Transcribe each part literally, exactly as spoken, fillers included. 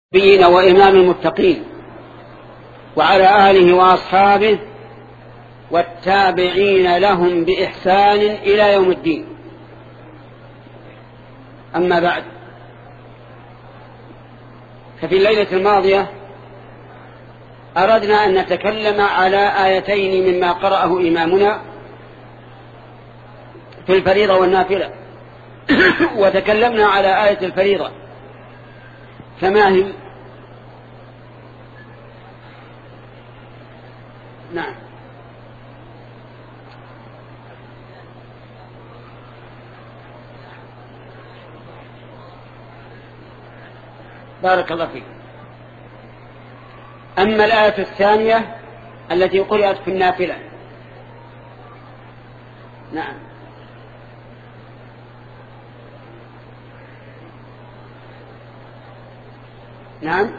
نبينا وإمام المتقين وعلى آله وأصحابه والتابعين لهم بإحسان إلى يوم الدين. أما بعد، ففي الليلة الماضية أردنا أن نتكلم على آيتين مما قرأه إمامنا في الفريضة والنافلة وتكلمنا على آية الفريضة، فما هي؟ نعم، بارك الله فيك. أما الآية الثانية التي قرأت في النافلة، نعم، نعم،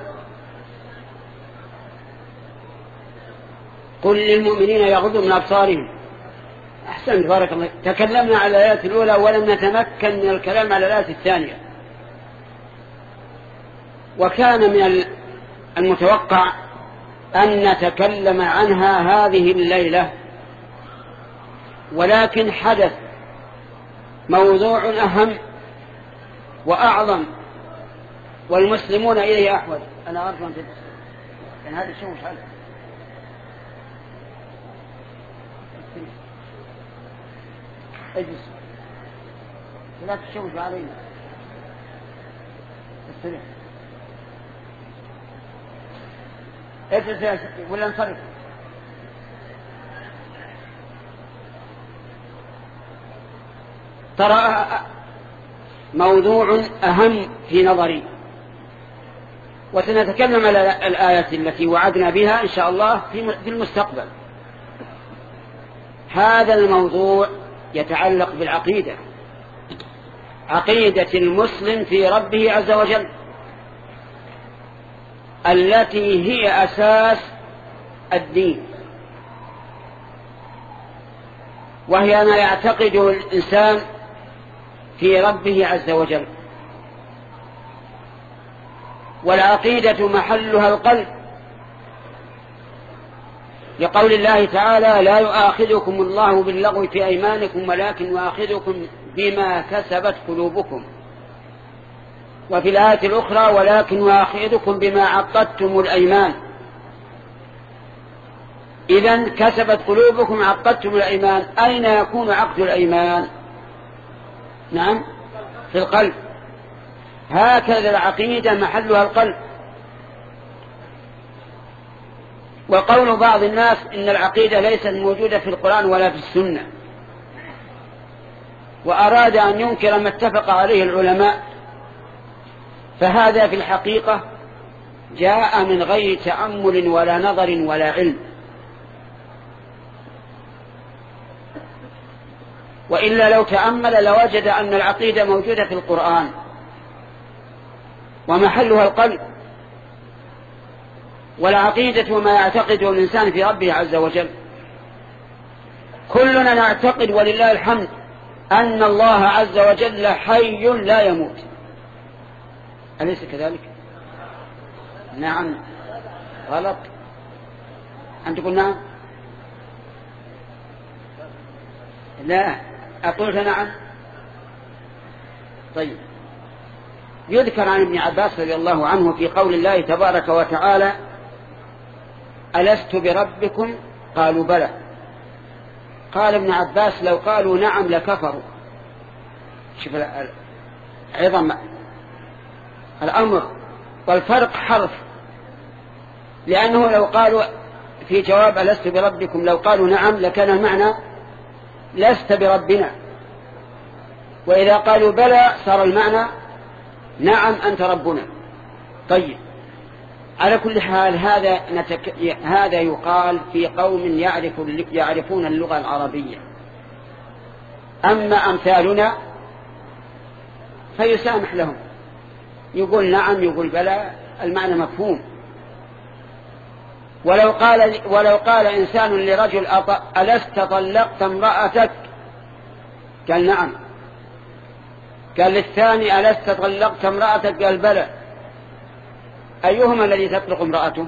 قل للمؤمنين يغضوا من أبصارهم. أحسنت، بارك الله. تكلمنا على الآية الأولى ولم نتمكن من الكلام على الآية الثانية، وكان من المتوقع أن نتكلم عنها هذه الليلة، ولكن حدث موضوع أهم وأعظم والمسلمون إليه أحوج. أنا أرجو أن تدرس لأن هذا الشيء مش حلو. اجلس لا تشوش علينا، استريح، اجلس ولا انصرف. ترى موضوع أهم في نظري، وسنتكلم على الآية التي وعدنا بها إن شاء الله في المستقبل. هذا الموضوع يتعلق بالعقيدة، عقيدة المسلم في ربه عز وجل، التي هي أساس الدين، وهي ما يعتقده الإنسان في ربه عز وجل. والعقيدة محلها القلب، لقول الله تعالى: لا يؤاخذكم الله باللغو في أيمانكم ولكن يؤاخذكم بما كسبت قلوبكم. وفي الآية الأخرى: ولكن يؤاخذكم بما عقدتم الأيمان. إذن كسبت قلوبكم، عقدتم الأيمان. أين يكون عقد الأيمان؟ نعم، في القلب. هكذا العقيدة محلها القلب. وقول بعض الناس إن العقيدة ليست موجودة في القرآن ولا في السنة، وأراد أن ينكر ما اتفق عليه العلماء، فهذا في الحقيقة جاء من غير تأمل ولا نظر ولا علم. وإلا لو تأمل لوجد أن العقيدة موجودة في القرآن ومحلها القلب. والعقيدة وما يعتقده الإنسان في ربه عز وجل. كلنا نعتقد ولله الحمد أن الله عز وجل حي لا يموت، أليس كذلك؟ نعم، غلط، أن تقول نعم؟ لا، أقول نعم. طيب، يذكر عن ابن عباس رضي الله عنه في قول الله تبارك وتعالى: ألست بربكم؟ قالوا بلى. قال ابن عباس: لو قالوا نعم لكفروا. شوف عظم الأمر، والفرق حرف، لأنه لو قالوا في جواب ألست بربكم لو قالوا نعم لكان المعنى لست بربنا، وإذا قالوا بلى صار المعنى نعم أنت ربنا. طيب، على كل حال هذا نتك... هذا يقال في قوم يعرف... يعرفون اللغة العربية. أما أمثالنا فيسامح لهم، يقول نعم يقول بلى، المعنى مفهوم. ولو قال ولو قال إنسان لرجل: ألست طلقت امرأتك؟ قال نعم. قال للثاني: ألست طلقت امرأتك؟ قال بلى. أيهما الذي تطلق امرأته؟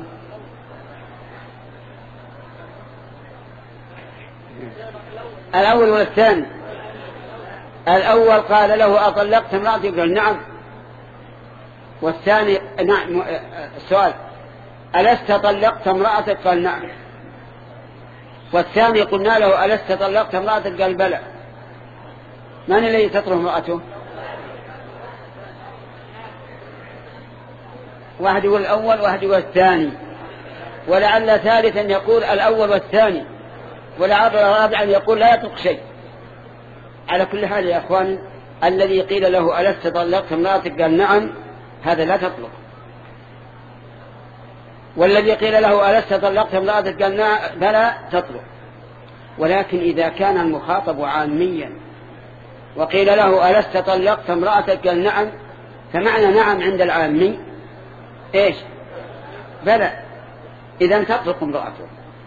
الأول ولا الثاني؟ الأول قال له أطلقت امرأتك؟ قال نعم. والثاني نعم. السؤال ألست طلقت امرأتك؟ قال نعم. والثاني قلنا له ألست طلقت امرأتك؟ قال بلى. من الذي تطلق امرأته؟ واحد يقول الأول واحد يقول الثاني، ولعل ثالثا يقول الأول والثاني، ولعل رابعا يقول لا يطلق شيء. على كل حال يا أخوان، الذي قيل له ألست طلقت امرأتك؟ قال نعم، هذا لا تطلق. والذي قيل له ألست طلقت امرأتك؟ قال نعم، بلى تطلق. ولكن إذا كان المخاطب عاميا وقيل له ألست طلقت امرأتك؟ قال نعم، فمعنى نعم عند العامي إيش؟ بلى، إذن تطلق امرأته.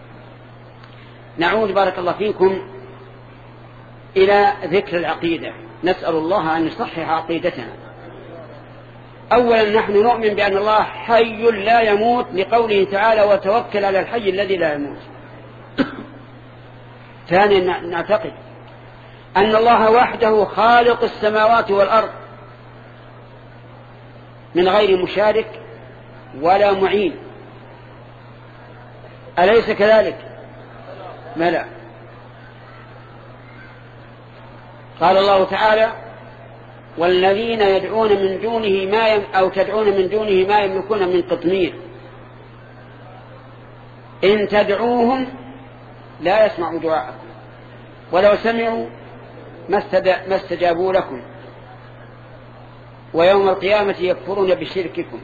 نعود بارك الله فيكم إلى ذكر العقيدة. نسأل الله أن يصحح عقيدتنا. أولا نحن نؤمن بأن الله حي لا يموت لقوله تعالى وتوكل على الحي الذي لا يموت. ثانيا نعتقد أن الله وحده خالق السماوات والأرض من غير مشارك ولا معين، أليس كذلك؟ ملا. قال الله تعالى والذين يدعون من دونه ما يم أو تدعون من دونه ما يملكون من قطمير إن تدعوهم لا يسمعوا دعاءكم ولو سمعوا ما استجابوا لكم ويوم القيامة يكفرون بشرككم.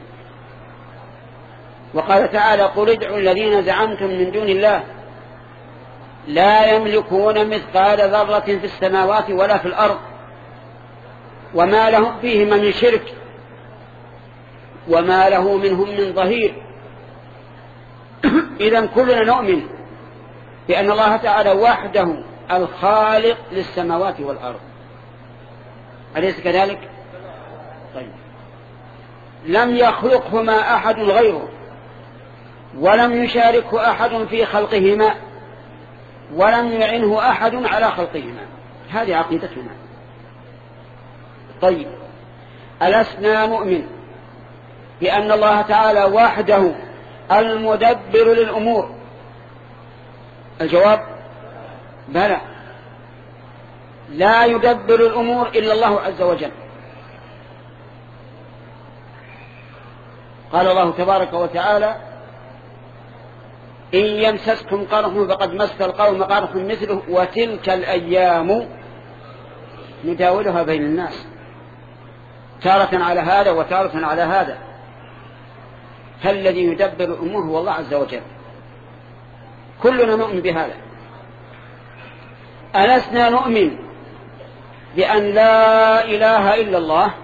وقال تعالى قل ادعوا الذين زعمتم من دون الله لا يملكون مثقال ذرة في السماوات ولا في الأرض وما لهم فيهما من شرك وما له منهم من ظهير. إذن كلنا نؤمن بأن الله تعالى وحده الخالق للسماوات والأرض، أليس كذلك؟ طيب. لم يخلقهما أحد غيره ولم يشاركه أحد في خلقهما ولم يعنه أحد على خلقهما. هذه عقيدتنا. طيب، ألسنا نؤمن بأن الله تعالى وحده المدبر للأمور؟ الجواب بلى، لا يدبر الأمور إلا الله عز وجل. قال الله تبارك وتعالى إن يمسسكم قرح فقد مس القوم قرح مثله وتلك الأيام نداولها بين الناس، تارة على هذا وتارة على هذا. فالذي يدبر الأمور هو الله عز وجل. كلنا نؤمن بهذا. ألسنا نؤمن بأن لا إله إلا الله؟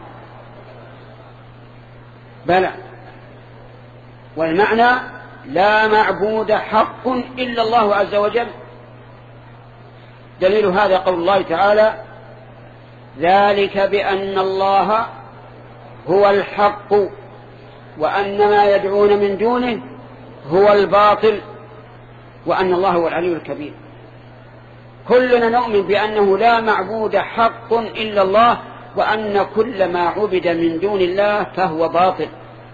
بلى، والمعنى لا معبود حق إلا الله عز وجل. دليل هذا قول الله تعالى ذلك بأن الله هو الحق وأن ما يدعون من دونه هو الباطل وأن الله هو العلي الكبير. كلنا نؤمن بأنه لا معبود حق إلا الله وأن كل ما عبد من دون الله فهو باطل.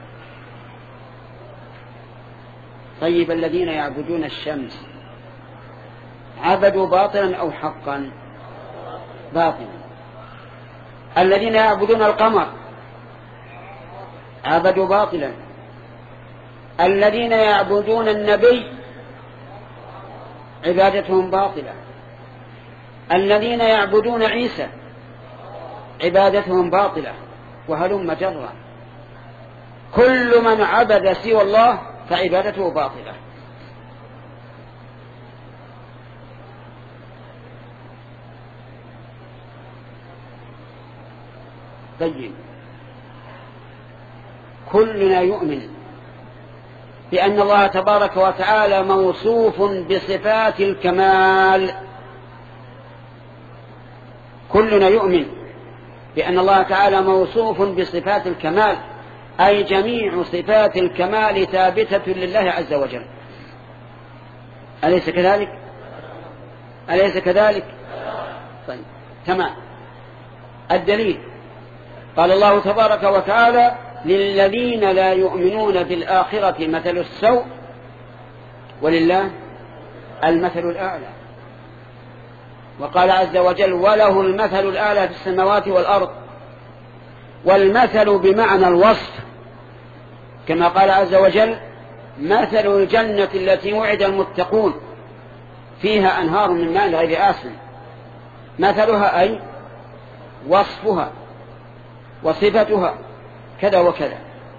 طيب، الذين يعبدون الشمس عبدوا باطلا أو حقا؟ باطلا. الذين يعبدون القمر عبدوا باطلا. الذين يعبدون النبي عبادتهم باطلة. الذين يعبدون عيسى عبادتهم باطلة، وهلم جرا. كل من عبد سوى الله فعبادته باطلة. طيب، كلنا يؤمن بأن الله تبارك وتعالى موصوف بصفات الكمال. كلنا يؤمن بأن الله تعالى موصوف بصفات الكمال أي جميع صفات الكمال ثابتة لله عز وجل. أليس كذلك؟ أليس كذلك؟ طيب تمام. الدليل قال الله تبارك وتعالى للذين لا يؤمنون بالآخرة مثل السوء ولله المثل الأعلى. وقال عز وجل وله المثل الأعلى في السماوات والأرض. والمثل بمعنى الوصف، كما قال عز وجل مثل الجنة التي وعد المتقون فيها أنهار من ماء غير آسن. مثلها أي وصفها وصفتها كذا وكذا.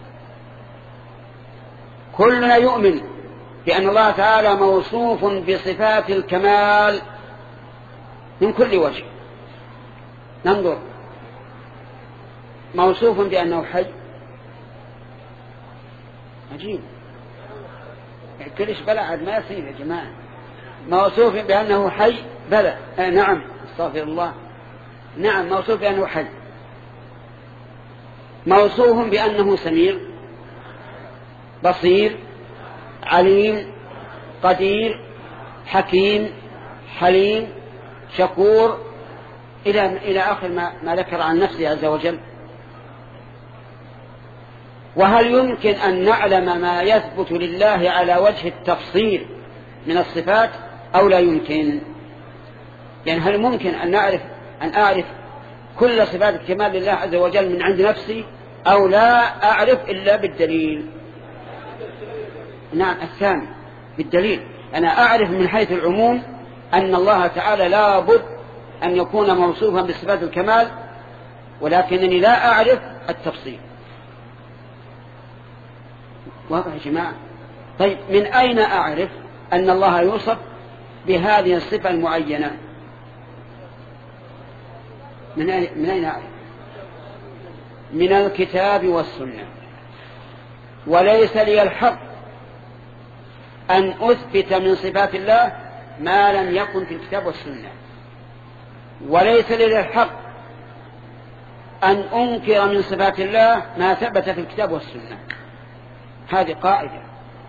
كلنا يؤمن بأن الله تعالى موصوف بصفات الكمال من كل وجه. ننظر، موصوف بأنه حي، عجيب، كلش بلعد ما يصير يا جماعة. موصوف بأنه حي، بلى آه نعم استغفر الله، نعم موصوف بأنه حي. موصوف بأنه سميع بصير عليم قدير حكيم حليم شكور إلى إلى آخر ما, ما ذكر عن نفسه عز وجل. وهل يمكن أن نعلم ما يثبت لله على وجه التفصيل من الصفات أو لا يمكن؟ يعني هل ممكن أن نعرف أن أعرف كل صفات الكمال لله عز وجل من عند نفسي أو لا أعرف إلا بالدليل؟ نعم الثاني بالدليل. أنا أعرف من حيث العموم أن الله تعالى لا بد أن يكون موصوفا بصفات الكمال، ولكنني لا أعرف التفصيل. واضح يا جماعة؟ طيب من أين أعرف أن الله يوصف بهذه الصفة المعينة؟ من أين أعرف؟ من الكتاب والسنة. وليس لي الحق أن أثبت من صفات الله ما لم يكن في الكتاب والسنة، وليس لي الحق أن أنكر من صفات الله ما ثبت في الكتاب والسنة. هذه قاعدة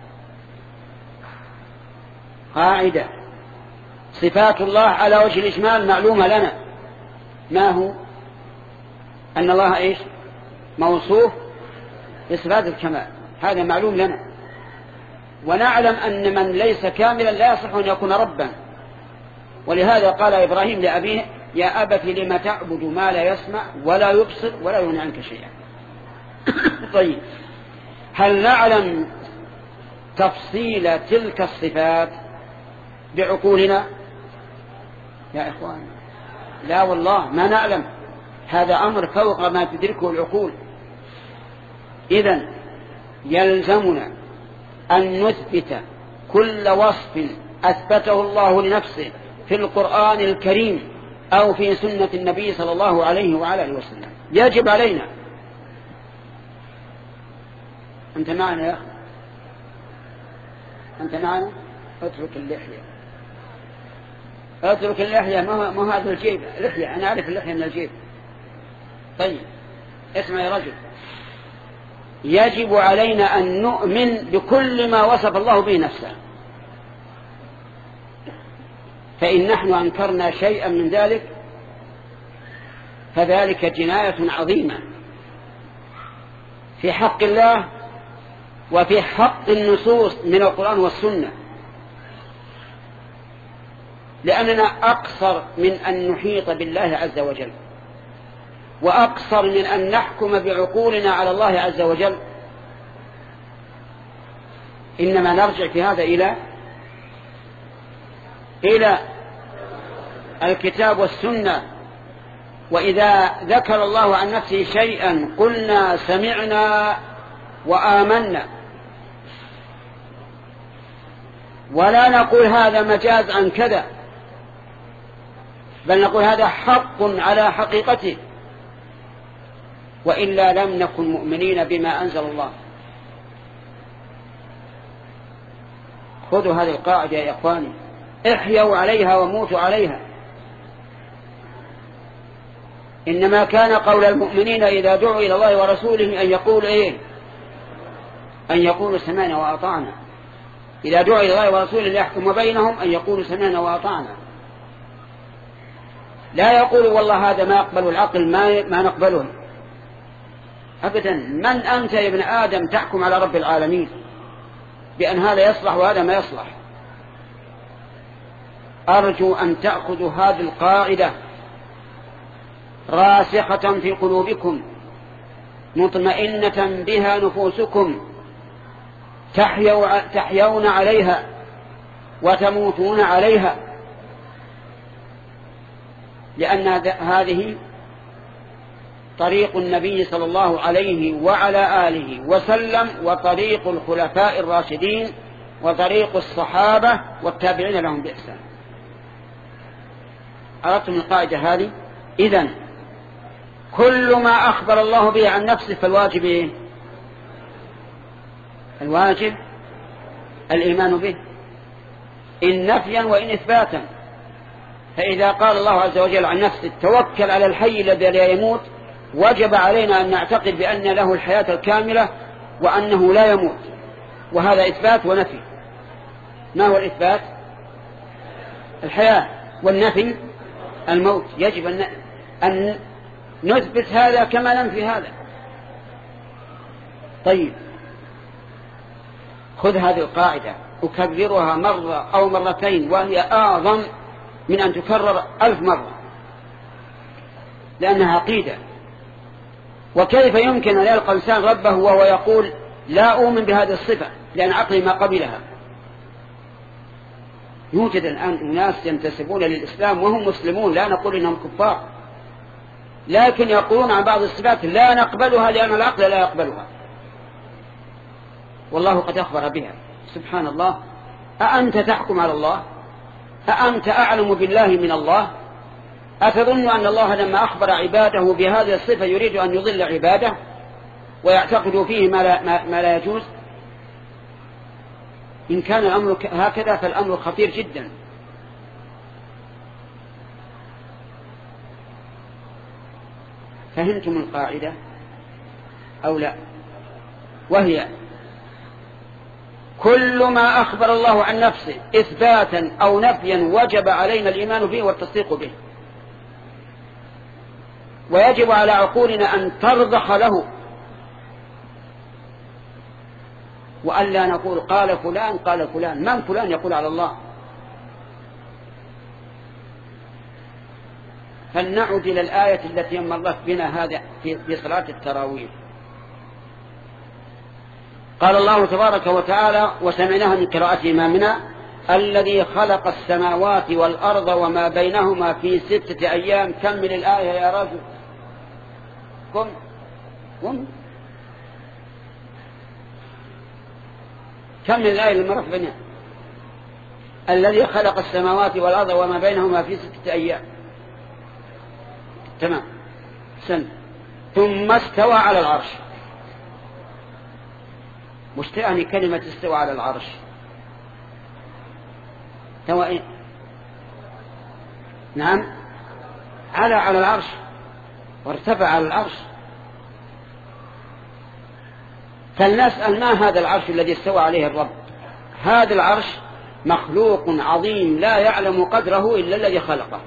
قاعدة. صفات الله على وجه الإجمال معلومة لنا. ما هو؟ أن الله إيش؟ موصوف بصفات الكمال، هذا معلوم لنا. ونعلم أن من ليس كاملا لا يصح أن يكون ربا. ولهذا قال إبراهيم لأبيه يا أبت لم تعبد ما لا يسمع ولا يبصر ولا يغني عنك شيئا. طيب هل نعلم تفصيل تلك الصفات بعقولنا يا إخوان؟ لا والله ما نعلم. هذا أمر فوق ما تدركه العقول. إذن يلزمنا أن نثبت كل وصف أثبته الله لنفسه في القرآن الكريم أو في سنة النبي صلى الله عليه وعلى آله وسلم. يجب علينا. أنت معنا يا أخي؟ أنت معنا؟ اترك اللحية، اترك اللحية. ما هو هذا الجيب لحية، أنا أعرف اللحية من الجيب. طيب اسمع يا رجل، يجب علينا أن نؤمن بكل ما وصف الله به نفسه. فإن نحن أنكرنا شيئا من ذلك فذلك جناية عظيمة في حق الله وفي حق النصوص من القرآن والسنة، لأننا أقصر من أن نحيط بالله عز وجل، وأقصر من أن نحكم بعقولنا على الله عز وجل. إنما نرجع في هذا إلى إلى الكتاب والسنة. وإذا ذكر الله عن نفسه شيئا قلنا سمعنا وآمنا، ولا نقول هذا مجاز عن كذا، بل نقول هذا حق على حقيقته، وإلا لم نكن مؤمنين بما أنزل الله. خذوا هذه القاعدة يا إخواني، احيوا عليها وموتوا عليها. إنما كان قول المؤمنين إذا دعوا إلى الله ورسوله أن يقول إيه؟ أن يقولوا سمعنا وأطعنا، إذا دعوا إلى الله ورسوله ليحكم بينهم أن يقولوا سمعنا وأطعنا، لا يقول والله هذا ما يقبل العقل ما, ما نقبله أبدا. من أنت يا ابن آدم تحكم على رب العالمين بأن هذا يصلح وهذا ما يصلح؟ أرجو أن تأخذوا هذه القاعدة راسخة في قلوبكم مطمئنة بها نفوسكم، تحيون عليها وتموتون عليها، لأن هذه طريق النبي صلى الله عليه وعلى آله وسلم، وطريق الخلفاء الراشدين، وطريق الصحابة والتابعين لهم بإحسان. أردتم القاعدة هذه؟ إذن كل ما أخبر الله به عن نفسه فالواجب إيه؟ الواجب الإيمان به إن نفيا وإن إثباتا. فإذا قال الله عز وجل عن نفسه توكل على الحي الذي لا يموت، وجب علينا أن نعتقد بأن له الحياة الكاملة وأنه لا يموت، وهذا إثبات ونفي. ما هو الإثبات؟ الحياة، والنفي الموت. يجب أن نثبت هذا كما ننفي هذا. طيب، خذ هذه القاعدة أكررها مرة أو مرتين وهي أعظم من أن تكرر ألف مرة، لأنها عقيدة. وكيف يمكن أن يلقى الإنسان ربه وهو يقول لا أؤمن بهذه الصفة لأن عقلي ما قبلها؟ يوجد الآن أناس ينتسبون للإسلام وهم مسلمون، لا نقول إنهم كفار، لكن يقولون عن بعض الصفات لا نقبلها لأن العقل لا يقبلها، والله قد أخبر بها. سبحان الله، أأنت تحكم على الله؟ أأنت أعلم بالله من الله؟ أتظن أن الله لما أخبر عباده بهذه الصفة يريد أن يضل عباده ويعتقد فيه ما لا, ما لا يجوز؟ إن كان الأمر هكذا فالأمر خطير جدا. فهمتم القاعدة أو لا؟ وهي كل ما أخبر الله عن نفسه إثباتا أو نفيا وجب علينا الإيمان به والتصديق به، ويجب على عقولنا أن ترضخ له، وألا نقول قال فلان قال فلان. من فلان يقول على الله؟ فلنعد إلى الآية التي مرت بنا هذا في صلاة التراويح. قال الله تبارك وتعالى وسمعناها من قراءة إمامنا: الذي خلق السماوات والأرض وما بينهما في ستة أيام. كمل الآية يا رجل، قم قم كمل الآية اللي مرت بنا: الذي خلق السماوات والأرض وما بينهما في ستة أيام. تمام، سن. ثم استوى على العرش. مش تعني كلمة استوى على العرش؟ استوى إيه؟ نعم، على على العرش وارتفع على العرش. فلنسأل ما هذا العرش الذي استوى عليه الرب؟ هذا العرش مخلوق عظيم لا يعلم قدره إلا الذي خلقه.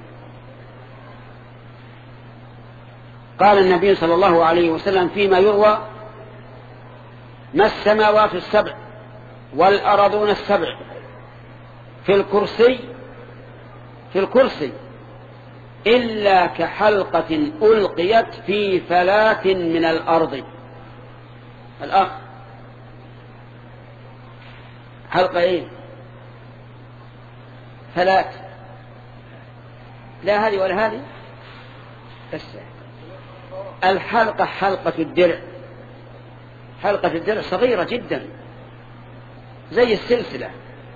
قال النبي صلى الله عليه وسلم فيما يروى: ما السماوات السبع والأرضون السبع في الكرسي في الكرسي إلا كحلقة ألقيت في فلاة من الأرض. الأخ، حلقة إيه؟ فلاة، لا هذه ولا هذه، بس الحلقة حلقة الدرع. حلقة الدرع صغيرة جدا زي السلسلة.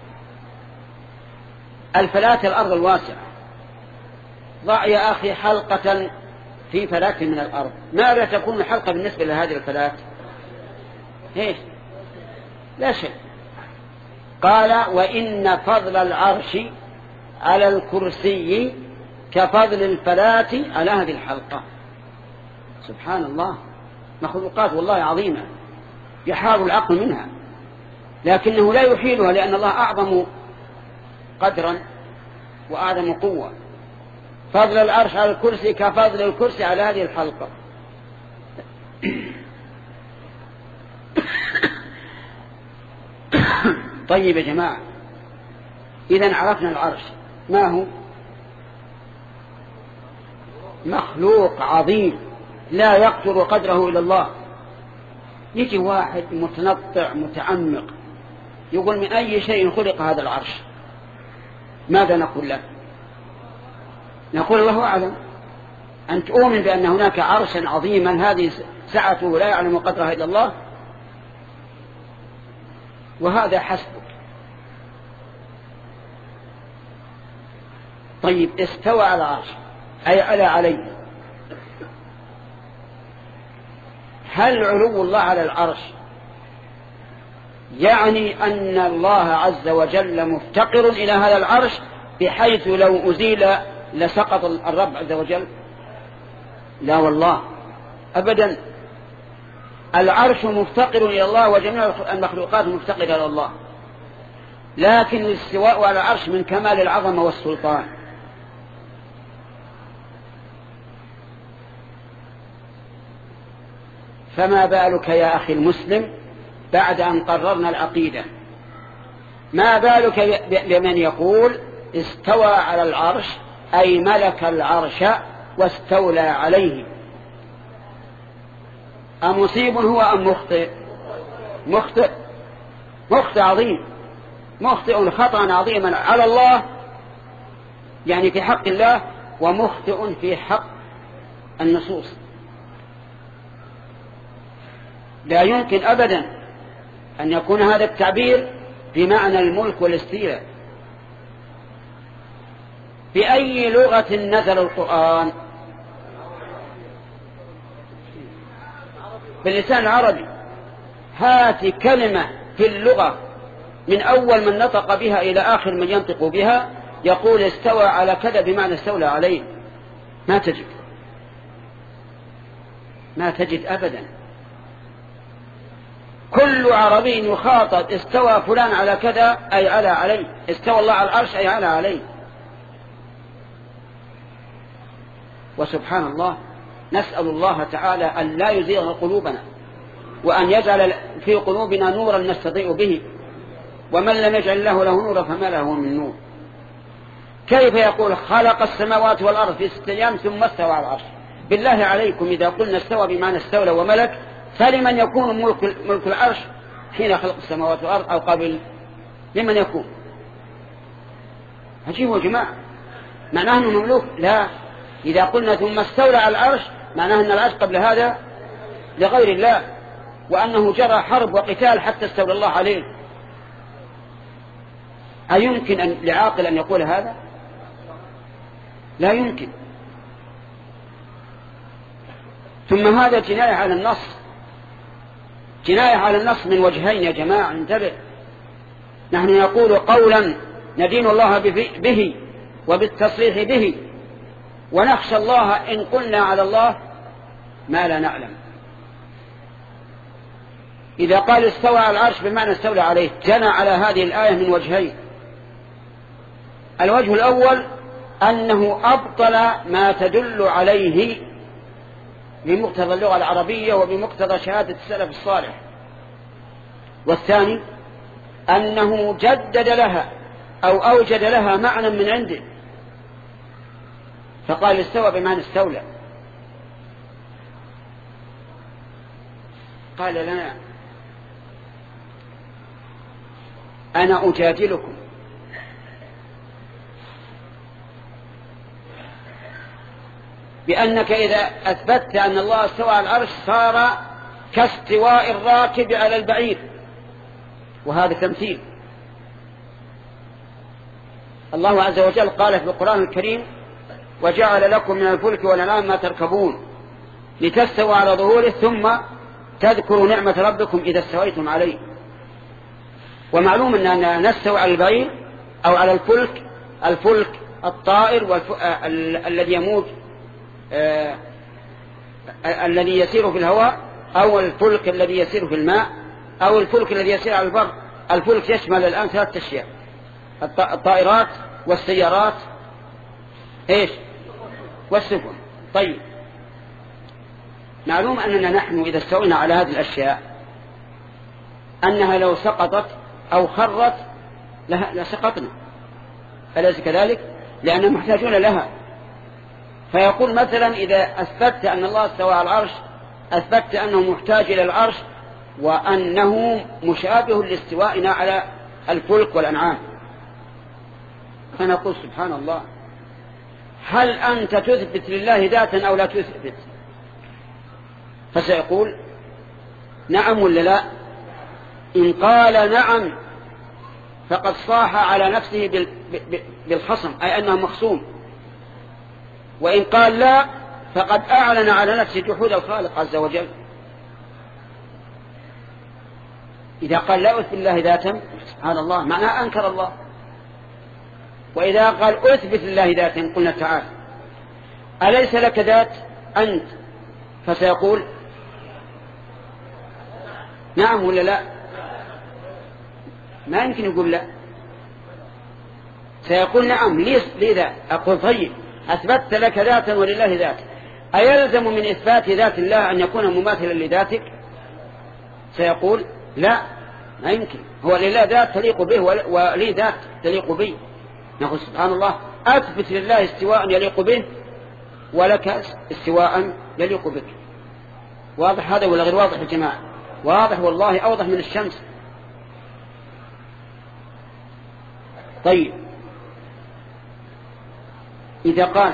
الفلاة الأرض الواسعة. ضع يا أخي حلقة في فلاة من الأرض، ماذا تكون الحلقة بالنسبة لهذه الفلاة؟ ايش؟ لا شيء. قال: وإن فضل العرش على الكرسي كفضل الفلاة على هذه الحلقة. سبحان الله، مخلوقات والله عظيمة. يحار العقل منها، لكنه لا يحيلها، لأن الله أعظم قدرا وأعظم قوة. فضل العرش على الكرسي كفضل الكرسي على هذه الحلقة. طيب يا جماعة، إذن عرفنا العرش ما هو؟ مخلوق عظيم لا يقدر قدره إلى الله. يجي واحد متنطع متعمق يقول من أي شيء خلق هذا العرش؟ ماذا نقول له؟ نقول الله أعلم. أن تؤمن بأن هناك عرشا عظيما هذه سعته لا يعلم قدرها إلا الله، وهذا حسبك. طيب استوى على العرش أي على عليه. هل علو الله على العرش يعني أن الله عز وجل مفتقر إلى هذا العرش بحيث لو أزيل لسقط الرب عز وجل؟ لا والله أبدا. العرش مفتقر إلى الله وجميع المخلوقات مفتقرة إلى الله، لكن الاستواء على العرش من كمال العظمة والسلطان. فما بالك يا أخي المسلم بعد أن قررنا العقيدة، ما بالك بمن يقول استوى على العرش أي ملك العرش واستولى عليه؟ أمصيب هو أم مخطئ؟ مخطئ، مخطئ عظيم، مخطئ خطأ عظيما على الله يعني في حق الله، ومخطئ في حق النصوص. لا يمكن أبدا أن يكون هذا التعبير بمعنى الملك والاستيلاء. بأي لغة نزل القرآن؟ باللسان العربي. هات كلمة في اللغة من أول من نطق بها إلى آخر من ينطق بها يقول استوى على كذا بمعنى استولى عليه، ما تجد، ما تجد أبدا. كل عربي يخاطب استوى فلان على كذا أي على عليه، استوى الله على العرش أي على عليه. وسبحان الله، نسأل الله تعالى أن لا يزيغ قلوبنا، وأن يجعل في قلوبنا نورا نستضيء به، ومن لم يجعل الله له نورا فما له من نور. كيف يقول خلق السماوات والأرض في ستة أيام ثم استوى على العرش؟ بالله عليكم إذا قلنا استوى بمعنى استولى وملك، فلمن يكون ملك, ملك العرش حين خلق السماوات والأرض أو قبل؟ لمن يكون؟ عجيب يا جماعة، معناه أنه مملوك؟ لا. إذا قلنا ثم استولى على العرش معناه أن العرش قبل هذا لغير الله، وأنه جرى حرب وقتال حتى استولى الله عليه. أيمكن أن لعاقل أن يقول هذا؟ لا يمكن. ثم هذا جناية على النص، جناية على النص من وجهين يا جماعة، انتبه. نحن نقول قولا ندين الله به وبالتصريح به، ونخشى الله إن قلنا على الله ما لا نعلم. إذا قال استوى على العرش بمعنى استولى عليه جنى على هذه الآية من وجهين. الوجه الأول أنه أبطل ما تدل عليه بمقتضى اللغة العربية وبمقتضى شهادة السلف الصالح، والثاني أنه جدد لها أو أوجد لها معنى من عنده، فقال استوى بمعنى استولى. قال لنا أنا أجادلكم بأنك إذا أثبتت أن الله استوى على العرش صار كاستواء الراكب على البعير، وهذا تمثيل. الله عز وجل قال في القرآن الكريم وجعل لكم من الفلك والأنعام ما تركبون لتستووا على ظهوره ثم تذكروا نعمة ربكم إذا استويتم عليه. ومعلوم أننا نستوي على البعير أو على الفلك، الفلك الطائر والف... آه... ال... الذي يموت آه... الذي يسير في الهواء، أو الفلك الذي يسير في الماء، أو الفلك الذي يسير على البر. الفلك يشمل الآن ثلاثة أشياء: الطائرات والسيارات إيش والسفن. طيب، معلوم أننا نحن إذا استوينا على هذه الأشياء أنها لو سقطت أو خرت لسقطنا، أليس كذلك؟ لأننا محتاجون لها. فيقول مثلا إذا أثبت أن الله استوى على العرش أثبت أنه محتاج إلى العرش وأنه مشابه لاستوائنا على الفلك والأنعام. فنقول سبحان الله، هل أنت تثبت لله ذاتا أو لا تثبت؟ فسيقول نعم ولا لا؟ إن قال نعم فقد صاح على نفسه بالخصم، أي أنه مخصوم. وإن قال لا فقد أعلن على نفسه جحود الخالق عز وجل. إذا قال لا أثبت لله ذاتا سبحان الله معناه أنكر الله. وإذا قال أثبت لله ذاتا قلنا تعالى أليس لك ذات أنت؟ فسيقول نعم ولا لا؟ ما يمكن يقول لا، سيقول نعم. لذا أقول طيب أثبتت لك ذاتا ولله ذات، أيلزم من إثبات ذات الله أن يكون مماثلا لذاتك؟ سيقول لا، ما يمكن، هو لله ذات تليق به ولي ذات تليق به. نقول سبحان الله، أثبت لله استواء يليق به ولك استواء يليق بك. واضح هذا ولا غير واضح يا جماعة؟ واضح والله، أوضح من الشمس. طيب، إذا قال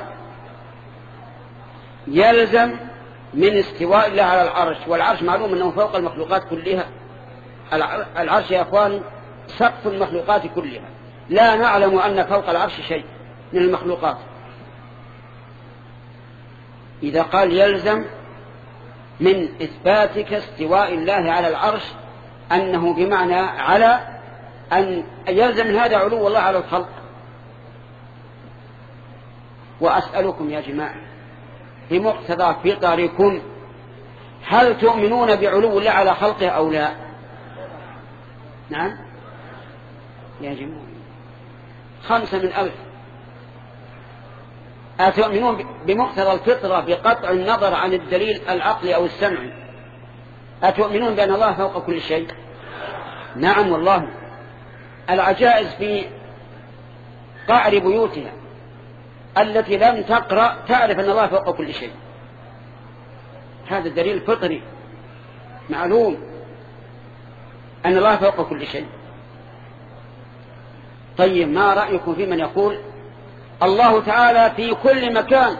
يلزم من استواء الله على العرش، والعرش معلوم أنه فوق المخلوقات كلها. العرش يا أخوان سقف المخلوقات كلها، لا نعلم أن فوق العرش شيء من المخلوقات. إذا قال يلزم من إثباتك استواء الله على العرش أنه بمعنى على أن يلزم من هذا علو الله على الخلق. وأسألكم يا جماعة بمقتضى فطركم هل تؤمنون بعلو الله على خلقه أو لا؟ نعم يا جماعة، خمسة من ألف. أتؤمنون بمقتضى الفطرة بقطع النظر عن الدليل العقلي أو السمعي؟ أتؤمنون بأن الله فوق كل شيء؟ نعم والله. العجائز في قعر بيوتها التي لم تقرأ تعرف أن الله فوق كل شيء. هذا الدليل فطري معلوم أن الله فوق كل شيء. طيب، ما رأيكم في من يقول الله تعالى في كل مكان؟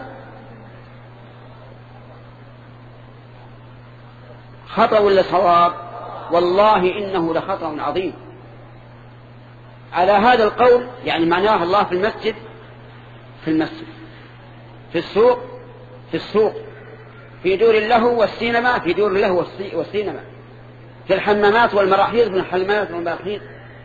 خطأ ولا صواب؟ والله إنه لخطأ عظيم. على هذا القول يعني معناه الله في المسجد في المسجد، في السوق في السوق، في دور اللهو والسينما في دور اللهو والسينما، في الحمامات والمراحيض في الحمامات والمراحيض.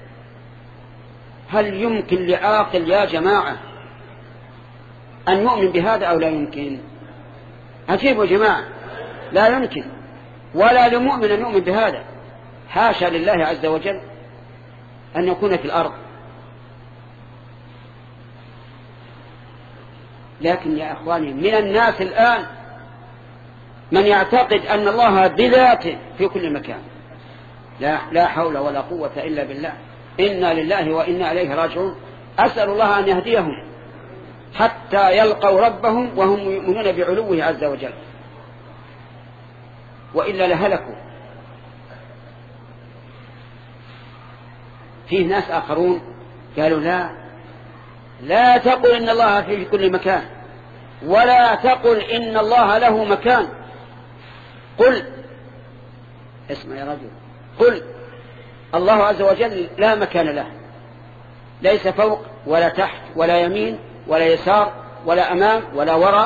هل يمكن لعاقل يا جماعة أن يؤمن بهذا أو لا يمكن؟ أجيبوا يا جماعة، لا يمكن، ولا لمؤمن أن يؤمن بهذا. حاشا لله عز وجل أن يكون في الأرض. لكن يا أخواني من الناس الآن من يعتقد أن الله بذاته في كل مكان. لا, لا حول ولا قوة إلا بالله، إنا لله وإنا إليه راجعون. أسأل الله أن يهديهم حتى يلقوا ربهم وهم يؤمنون بعلوه عز وجل، وإلا لهلكوا. فيه ناس آخرون قالوا لا لا تقل إن الله في كل مكان، ولا تقل إن الله له مكان. قل، اسمع يا رجل، قل الله عز وجل لا مكان له، ليس فوق ولا تحت ولا يمين ولا يسار ولا أمام ولا وراء.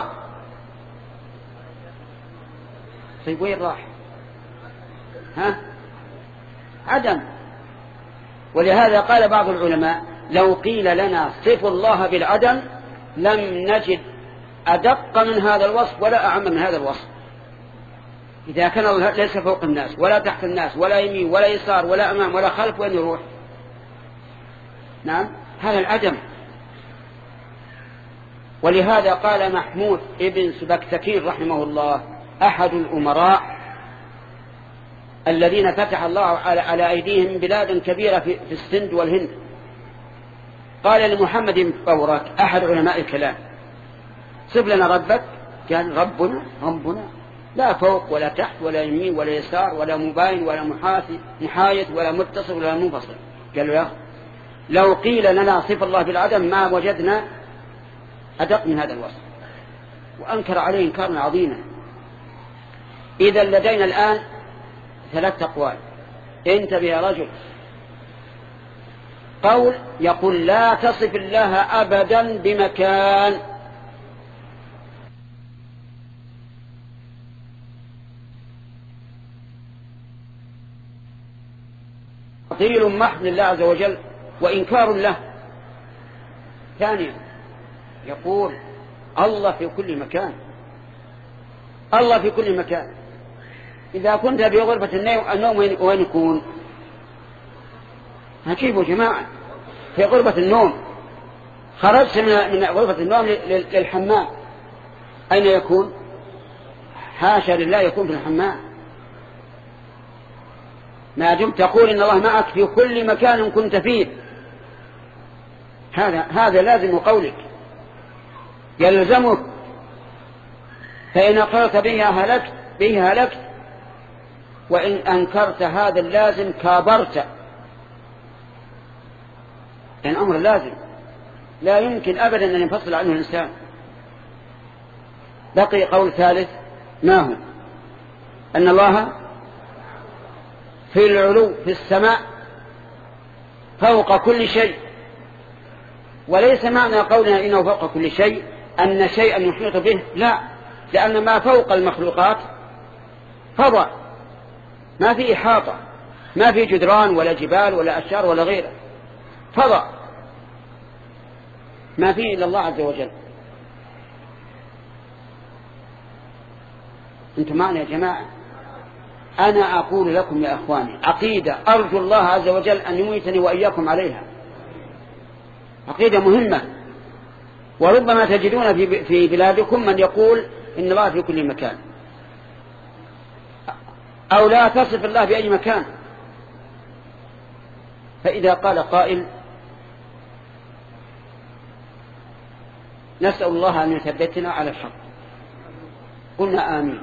طيب وين راح؟ ها؟ عدم. ولهذا قال بعض العلماء لو قيل لنا صفوا الله بالعدم لم نجد أدق من هذا الوصف ولا أعم من هذا الوصف. إذا كان الله ليس فوق الناس ولا تحت الناس ولا يمين ولا يسار ولا أمام ولا خلف، وين يروح؟ نعم، هذا العدم. ولهذا قال محمود ابن سبكتكين رحمه الله أحد الأمراء الذين فتح الله على أيديهم بلادا كبيرة في السند والهند، قال لمحمد بن فورك أحد علماء الكلام: صف لنا ربك. قال: ربنا ربنا لا فوق ولا تحت ولا يمين ولا يسار ولا مباين ولا محايد ولا متصل ولا منفصل. قال له: يا لو قيل لنا صف الله بالعدم ما وجدنا أدق من هذا الوصف. وأنكر عليه إنكارا عظيما. إذا لدينا الآن ثلاث أقوال. انتبه يا رجل. قول يقول: لا تصف الله أبدا بمكان، تعطيل محض لله عز وجل وإنكار له. ثانيا يقول: الله في كل مكان، الله في كل مكان. إذا كنت في غرفة النوم وين يكون؟ هكيفوا جماعة في غرفة النوم، خرجت من غرفة النوم للحمام، أين يكون؟ حاشا لله يكون في الحمام. ما دمت تقول إن الله معك في كل مكان كنت فيه، هذا هذا لازم قولك، يلزمك. فإن أقررت به هلكت به هلكت وإن أنكرت هذا اللازم كابرت. لأن أمر لازم لا يمكن أبدا أن ينفصل عنه الإنسان. بقي قول ثالث، ما هو؟ أن الله في العلو في السماء فوق كل شيء. وليس معنى قولنا إنه فوق كل شيء أن شيئا يحيط به، لا، لأن ما فوق المخلوقات فضاء، ما في إحاطة، ما في جدران ولا جبال ولا أشجار ولا غيره، فضاء ما فيه إلا الله عز وجل. أنتم معنا يا جماعة؟ أنا أقول لكم يا أخواني عقيدة أرجو الله عز وجل أن يميتني وإياكم عليها، عقيدة مهمة. وربما تجدون في في بلادكم من يقول إن الله في كل مكان، أو لا تصف الله بأي مكان. فإذا قال قائل: نسأل الله أن يثبتنا على الحق، قلنا آمين.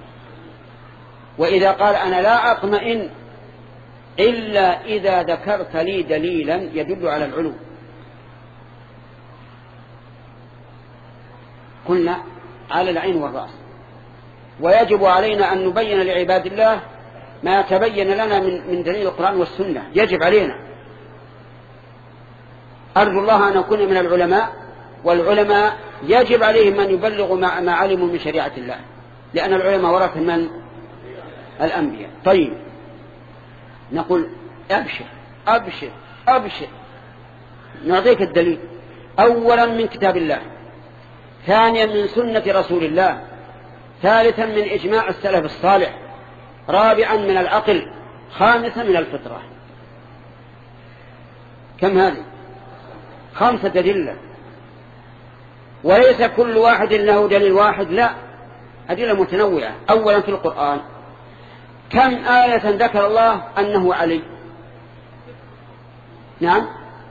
وإذا قال: أنا لا أطمئن إلا إذا ذكرت لي دليلا يدل على العلو، قلنا على العين والرأس. ويجب علينا أن نبين لعباد الله ما تبين لنا من من دليل القرآن والسنة، يجب علينا. أرجو الله أن أكون من العلماء، والعلماء يجب عليهم أن يبلغوا ما علموا من شريعة الله، لأن العلماء ورثة من الأنبياء. طيب، نقول: أبشر أبشر أبشر، نعطيك الدليل. أولا من كتاب الله، ثانيا من سنة رسول الله، ثالثا من إجماع السلف الصالح، رابعا من العقل، خامسا من الفطرة. كم هذه؟ خمسة أدلة. وليس كل واحد له دليل واحد، لا، أدلة متنوعة. أولا في القرآن كم آية ذكر الله أنه علي؟ نعم،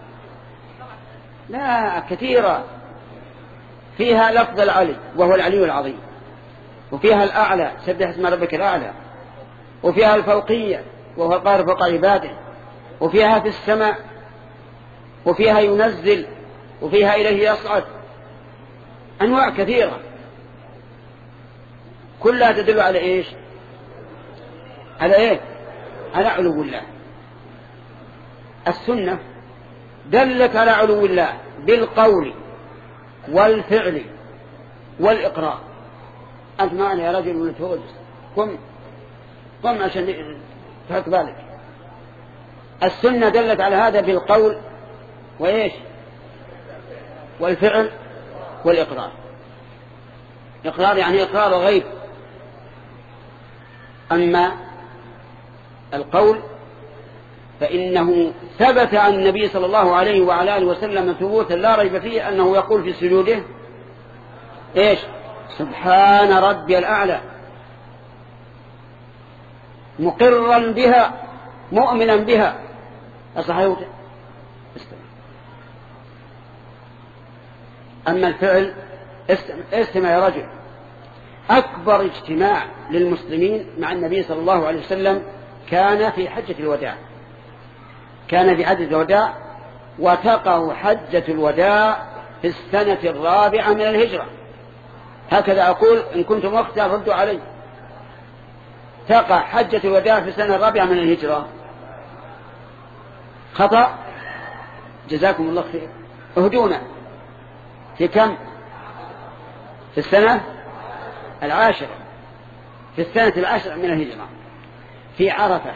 لا، كثيرة. فيها لفظ العلي وهو العلي العظيم، وفيها الأعلى سبح اسم ربك الأعلى، وفيها الفوقية وهو القاهر فوق عباده، وفيها في السماء، وفيها ينزل، وفيها إليه يصعد. أنواع كثيرة كلها تدل على إيش؟ على إيه؟ على علو الله. السنة دلت على علو الله بالقول والفعل والإقرار. أنت معنا يا رجل ولا تهوجس؟ قم قم عشان تحط بالك. السنة دلت على هذا بالقول وإيش؟ والفعل والإقرار. إقرار يعني إقرار غيب، أما القول فإنه ثبت عن النبي صلى الله عليه وعلى آله وسلم ثبوتا لا ريب فيه أنه يقول في سجوده إيش؟ سبحان ربي الأعلى، مقرا بها مؤمنا بها. أصحيح؟ أما الفعل استمع يا رجل. أكبر اجتماع للمسلمين مع النبي صلى الله عليه وسلم كان في حجة الوداع، كان في حجة الوداع، وتقع حجة الوداع في السنة الرابعة من الهجرة. هكذا أقول، إن كنتم وقتا ردوا علي. تقع حجة الوداع في السنة الرابعة من الهجرة. خطأ؟ جزاكم الله خير. اهدونا. في كم؟ في السنة العاشرة، في السنة العاشرة من الهجرة، في عرفة،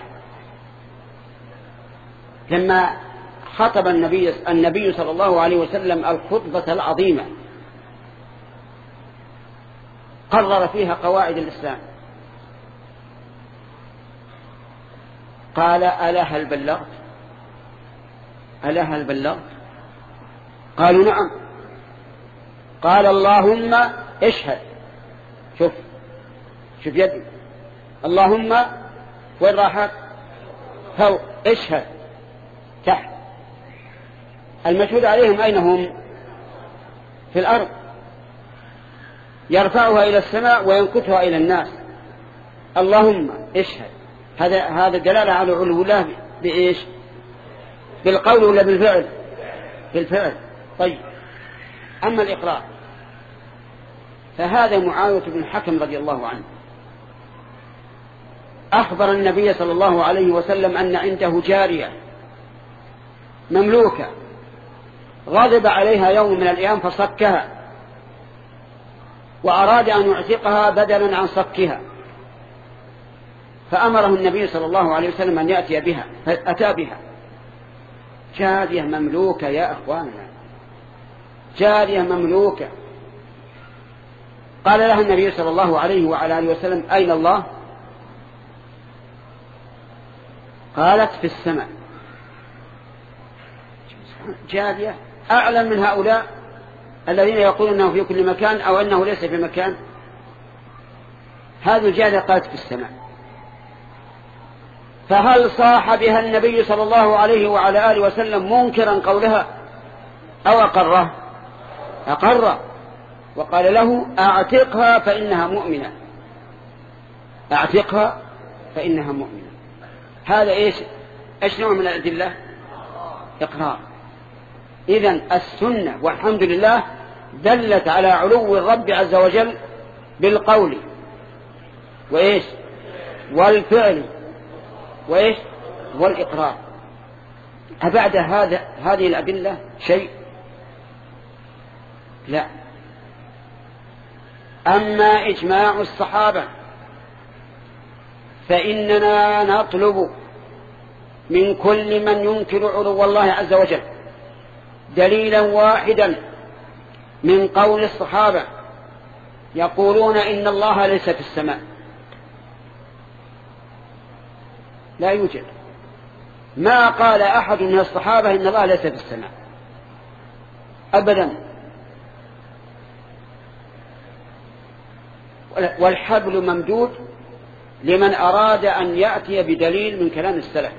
لما خطب النبي النبي صلى الله عليه وسلم الخطبة العظيمة قرر فيها قواعد الإسلام. قال: ألا هل بلغت؟ ألا هل بلغت؟ قالوا: نعم. قال: اللهم اشهد. شوف شوف يدي، اللهم وين راحت؟ فوق. اشهد تحت. المشهود عليهم أين هم؟ في الأرض. يرفعها إلى السماء وينكتها إلى الناس. اللهم اشهد. هذا هذا دلالة على علو الله بإيش؟ بالقول ولا بالفعل؟ بالفعل. طيب، أما الإقرار فهذا معاوية بن الحكم رضي الله عنه أخبر النبي صلى الله عليه وسلم أن عنده جارية مملوكة غضب عليها يوم من الأيام فصكها، وأراد أن يعتقها بدلا عن صكها، فأمره النبي صلى الله عليه وسلم أن يأتي بها، فأتى بها. جارية مملوكة يا أخواننا، جارية مملوكة. قال لها النبي صلى الله عليه وعلى آله وسلم: أين الله؟ قالت: في السماء. جارية أعلم من هؤلاء الذين يقولون أنه في كل مكان أو أنه ليس في مكان. هذه الجارية قالت: في السماء. فهل صاح بها النبي صلى الله عليه وعلى آله وسلم منكرا قولها أو أقره؟ أقر، وقال له: أعتقها فإنها مؤمنة، أعتقها فإنها مؤمنة. هذا إيش؟ إيش نوع من الأدلة؟ إقرار. إذن السنة والحمد لله دلت على علو الرب عز وجل بالقول وإيش؟ والفعل وإيش؟ والإقرار. أبعد هذا هذه الأدلة شيء؟ لا. أما إجماع الصحابة فإننا نطلب من كل من ينكر علو الله عز وجل دليلا واحدا من قول الصحابة يقولون إن الله ليس في السماء. لا يوجد. ما قال أحد من الصحابة إن الله ليس في السماء أبدا. والحبل ممدود لمن أراد أن يأتي بدليل من كلام السلف.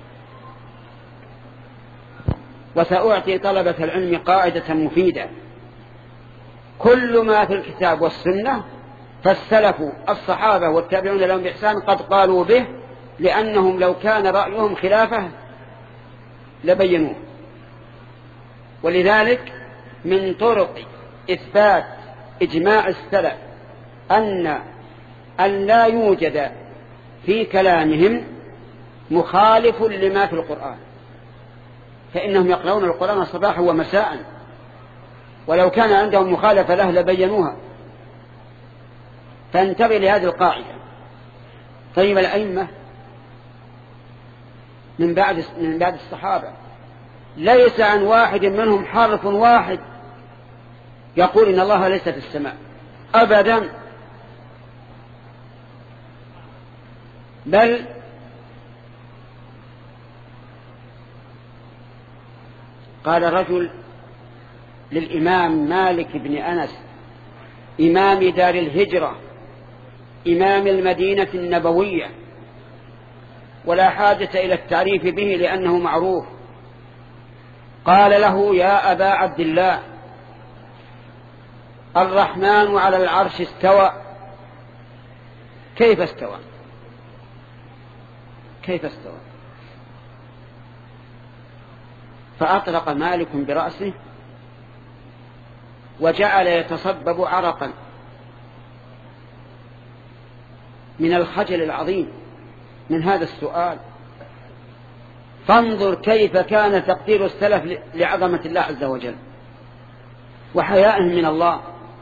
وسأعطي طلبة العلم قاعدة مفيدة: كل ما في الكتاب والسنة فالسلف الصحابة والتابعون لهم بإحسان قد قالوا به، لأنهم لو كان رأيهم خلافه لبينوه. ولذلك من طرق إثبات إجماع السلف أن أن لا يوجد في كلامهم مخالف لما في القرآن، فإنهم يقرؤون القرآن صباحا ومساء، ولو كان عندهم مخالفة له لبينوها. فانتبه لهذه القاعدة. طيب، الأئمة من بعد من بعد الصحابة ليس عن واحد منهم حرف واحد يقول إن الله ليس في السماء أبدا. بل قال رجل للإمام مالك بن أنس إمام دار الهجرة إمام المدينة النبوية، ولا حاجة إلى التعريف به لأنه معروف، قال له: يا أبا عبد الله، الرحمن على العرش استوى. كيف استوى؟ كيف استوى؟ فأطلق مالك برأسه وجعل يتصبب عرقا من الخجل العظيم من هذا السؤال. فانظر كيف كان تقدير السلف لعظمة الله عز وجل وحيائهم من الله.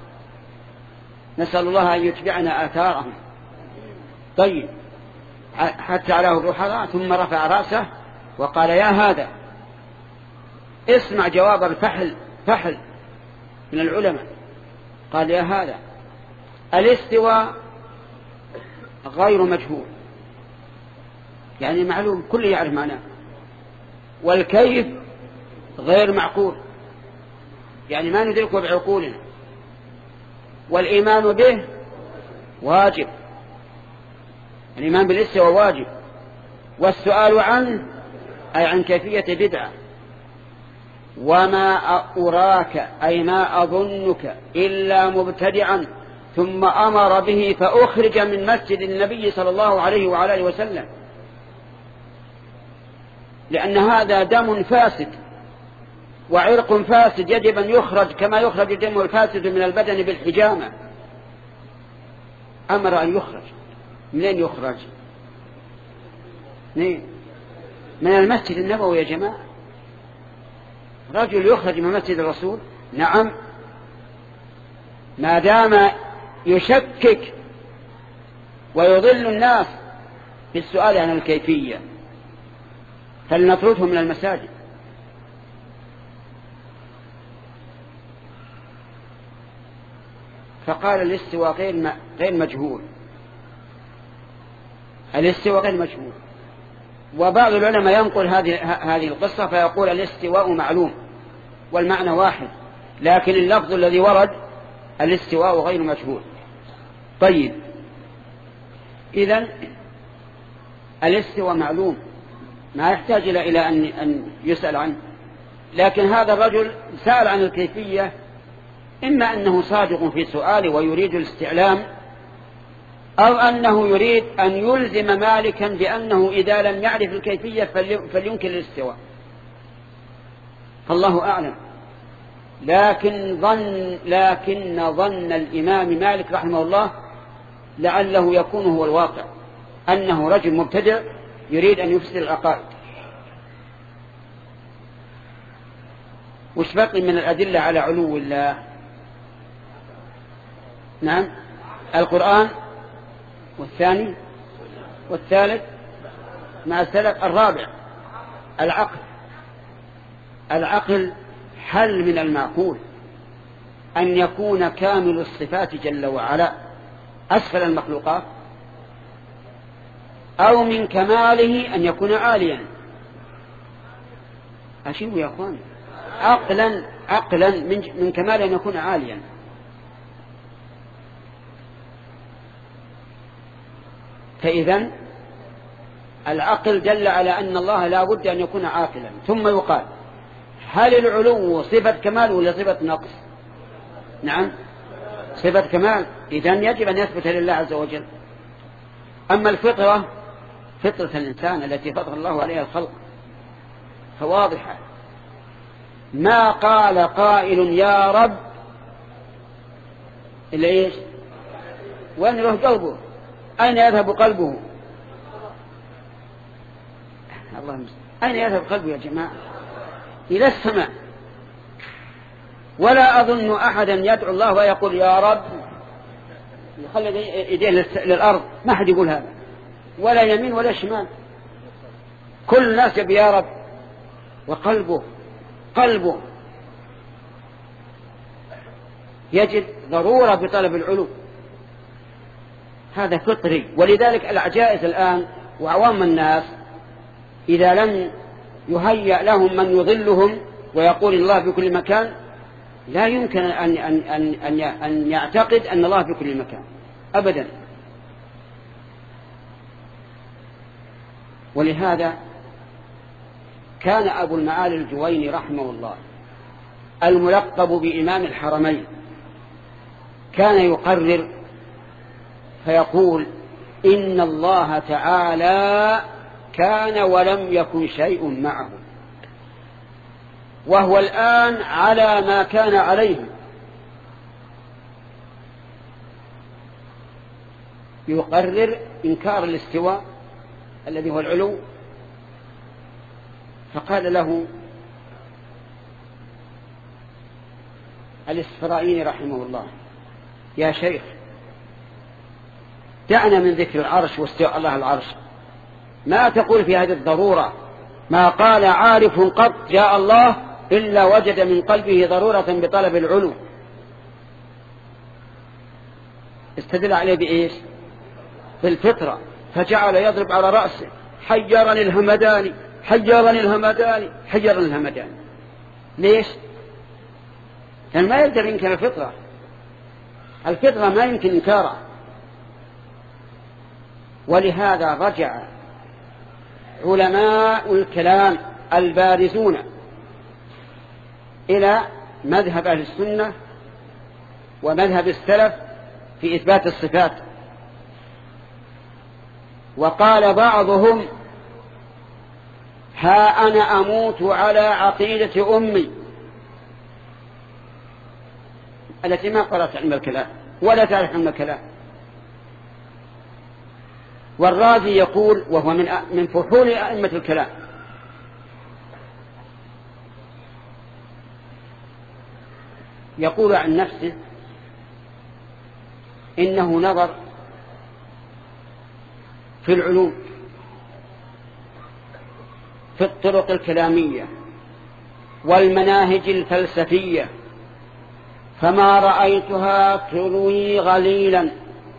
نسأل الله أن يتبعنا آثارهم. طيب، حتى علاه الرحلاء ثم رفع رأسه وقال: يا هذا، اسمع جواب الفحل فحل من العلماء. قال: يا هذا، الاستواء غير مجهول، يعني معلوم كل يعرف معناه، والكيف غير معقول، يعني ما ندركه بعقولنا، والإيمان به واجب، الإيمان بالاستواء واجب، والسؤال عنه أي عن كيفية بدعة. وما أراك أي ما أظنك إلا مبتدعا ثم أمر به فأخرج من مسجد النبي صلى الله عليه وعلى آله وسلم، لأن هذا دم فاسد وعرق فاسد يجب أن يخرج كما يخرج الدم الفاسد من البدن بالحجامة. أمر أن يخرج. منين يخرج؟ من المسجد النبوي يا جماعة. رجل يخرج من مسجد الرسول؟ نعم، ما دام يشكك ويضل الناس بالسؤال عن الكيفية فلنطرده من المساجد. فقال: الاستواء غير غير مجهول، الاستواء غير مجهول. وبعض العلماء ينقل هذه هذه القصة فيقول: الاستواء معلوم والمعنى واحد، لكن اللفظ الذي ورد الاستواء غير مجهول. طيب، إذن الاستواء معلوم ما يحتاج إلى أن يسأل عنه، لكن هذا الرجل سأل عن الكيفية، إما أنه صادق في سؤاله ويريد الاستعلام، أو أنه يريد أن يلزم مالكا بأنه إذا لم يعرف الكيفية فلينكر الاستواء، فالله أعلم. لكن ظن لكن ظن الإمام مالك رحمه الله لعله يكون هو الواقع، أنه رجل مبتدع يريد أن يفسد العقائد. وش بقي من الأدلة على علو الله؟ نعم، القرآن، والثاني والثالث مع السلف، الرابع العقل. العقل حل من المعقول أن يكون كامل الصفات جل وعلا أسفل المخلوقات، أو من كماله أن يكون عاليا. أشيبوا يا أخوان، عقلا عقلا من, من كماله أن يكون عاليا. فإذن العقل دل على أن الله لا بد أن يكون عاقلا. ثم يقال: هل العلو صفة كمال ولا صفة نقص؟ نعم، صفة كمال، إذن يجب أن يثبت لله عز وجل. أما الفطرة، فطرة الإنسان التي فطر الله عليها الخلق فواضحة. ما قال قائل يا رب إلا إيش؟ وين يروح قلبه؟ أين يذهب قلبه؟ الله المستعان. أين يذهب قلبه يا جماعة؟ إلى السماء. ولا أظن أحدا يدعو الله ويقول يا رب يخلد يديه للأرض، ما حد يقول هذا، ولا يمين ولا شمال. كل الناس يبي يا رب، وقلبه قلبه يجد ضرورة بطلب العلو. هذا فطري. ولذلك العجائز الآن وعوام الناس إذا لم يهيأ لهم من يضلهم ويقول الله في كل مكان لا يمكن أن, أن, أن, أن يعتقد أن الله في كل مكان أبدا. ولهذا كان أبو المعالي الجويني رحمه الله الملقب بإمام الحرمين كان يقرر فيقول إن الله تعالى كان ولم يكن شيء معه، وهو الآن على ما كان عليه. يقرر إنكار الاستواء الذي هو العلو. فقال له الإسفرائيني رحمه الله يا شيخ دعنا من ذكر العرش واستواء الله العرش، ما تقول في هذه الضرورة؟ ما قال عارف قط جاء الله إلا وجد من قلبه ضرورة بطلب العلو. استدل عليه بإيش؟ بالفطرة. فجعل يضرب على رأسه حيرني الهمداني حيرني الهمداني حيرني الهمداني. ليش؟ لأن ما يقدر ينكر الفطرة. الفطرة ما يمكن إنكارها. ولهذا رجع علماء الكلام البارزون إلى مذهب أهل السنة ومذهب السلف في إثبات الصفات. وقال بعضهم ها أنا أموت على عقيدة أمي التي ما قرأت علم الكلام ولا تعرف علم الكلام. والرازي يقول وهو من من فحول أئمة الكلام يقول عن نفسه إنه نظر في العلوم في الطرق الكلامية والمناهج الفلسفية فما رأيتها تروي غليلا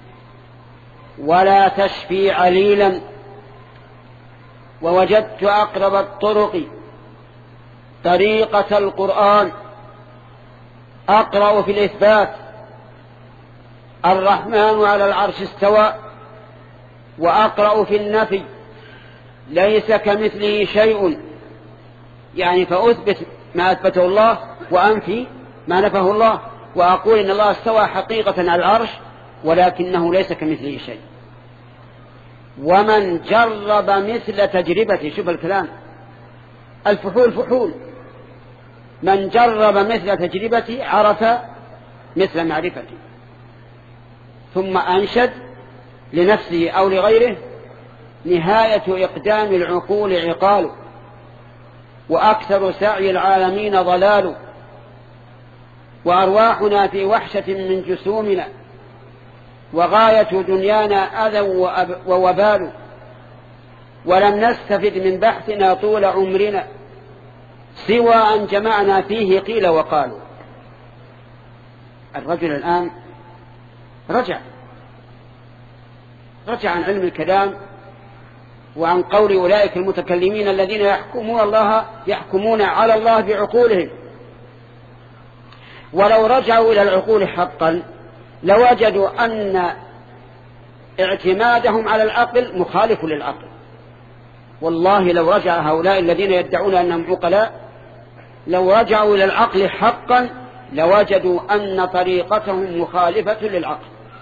ولا تشفي عليلا، ووجدت أقرب الطرق طريقة القرآن أقرأ في الإثبات الرحمن على العرش استوى، وأقرأ في النفي ليس كمثله شيء، يعني فأثبت ما أثبته الله وأنفي ما نفه الله، وأقول إن الله استوى حقيقة على العرش ولكنه ليس كمثله شيء. ومن جرب مثل تجربتي، شوف الكلام الفحول فحول، من جرب مثل تجربتي عرف مثل معرفتي. ثم أنشد لنفسه أو لغيره نهاية إقدام العقول عقال وأكثر سعي العالمين ضلال، وأرواحنا في وحشة من جسومنا وغاية دنيانا أذى ووبال، ولم نستفد من بحثنا طول عمرنا سوى أن جمعنا فيه قيل وقالوا. الرجل الآن رجع رجع عن علم الكلام وعن قول أولئك المتكلمين الذين يحكمون الله يحكمون على الله بعقولهم. ولو رجعوا إلى العقول حقا لوجدوا أن اعتمادهم على العقل مخالف للعقل. والله لو رجع هؤلاء الذين يدعون أنهم عقلاء لو رجعوا إلى العقل حقا لوجدوا أن طريقتهم مخالفة للعقل،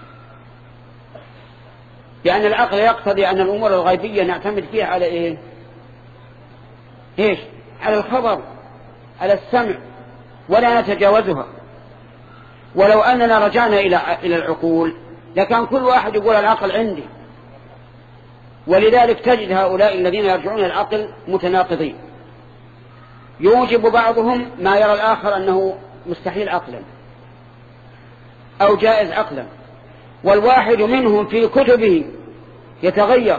لأن العقل يقتضي أن الأمور الغيبية نعتمد فيها على إيه؟ إيش؟ على الخبر، على السمع، ولا نتجاوزها. ولو أننا رجعنا إلى إلى العقول لكان كل واحد يقول العقل عندي. ولذلك تجد هؤلاء الذين يرجعون إلى العقل متناقضين، يوجب بعضهم ما يرى الآخر أنه مستحيل عقلا أو جائز عقلا، والواحد منهم في كتبه يتغير،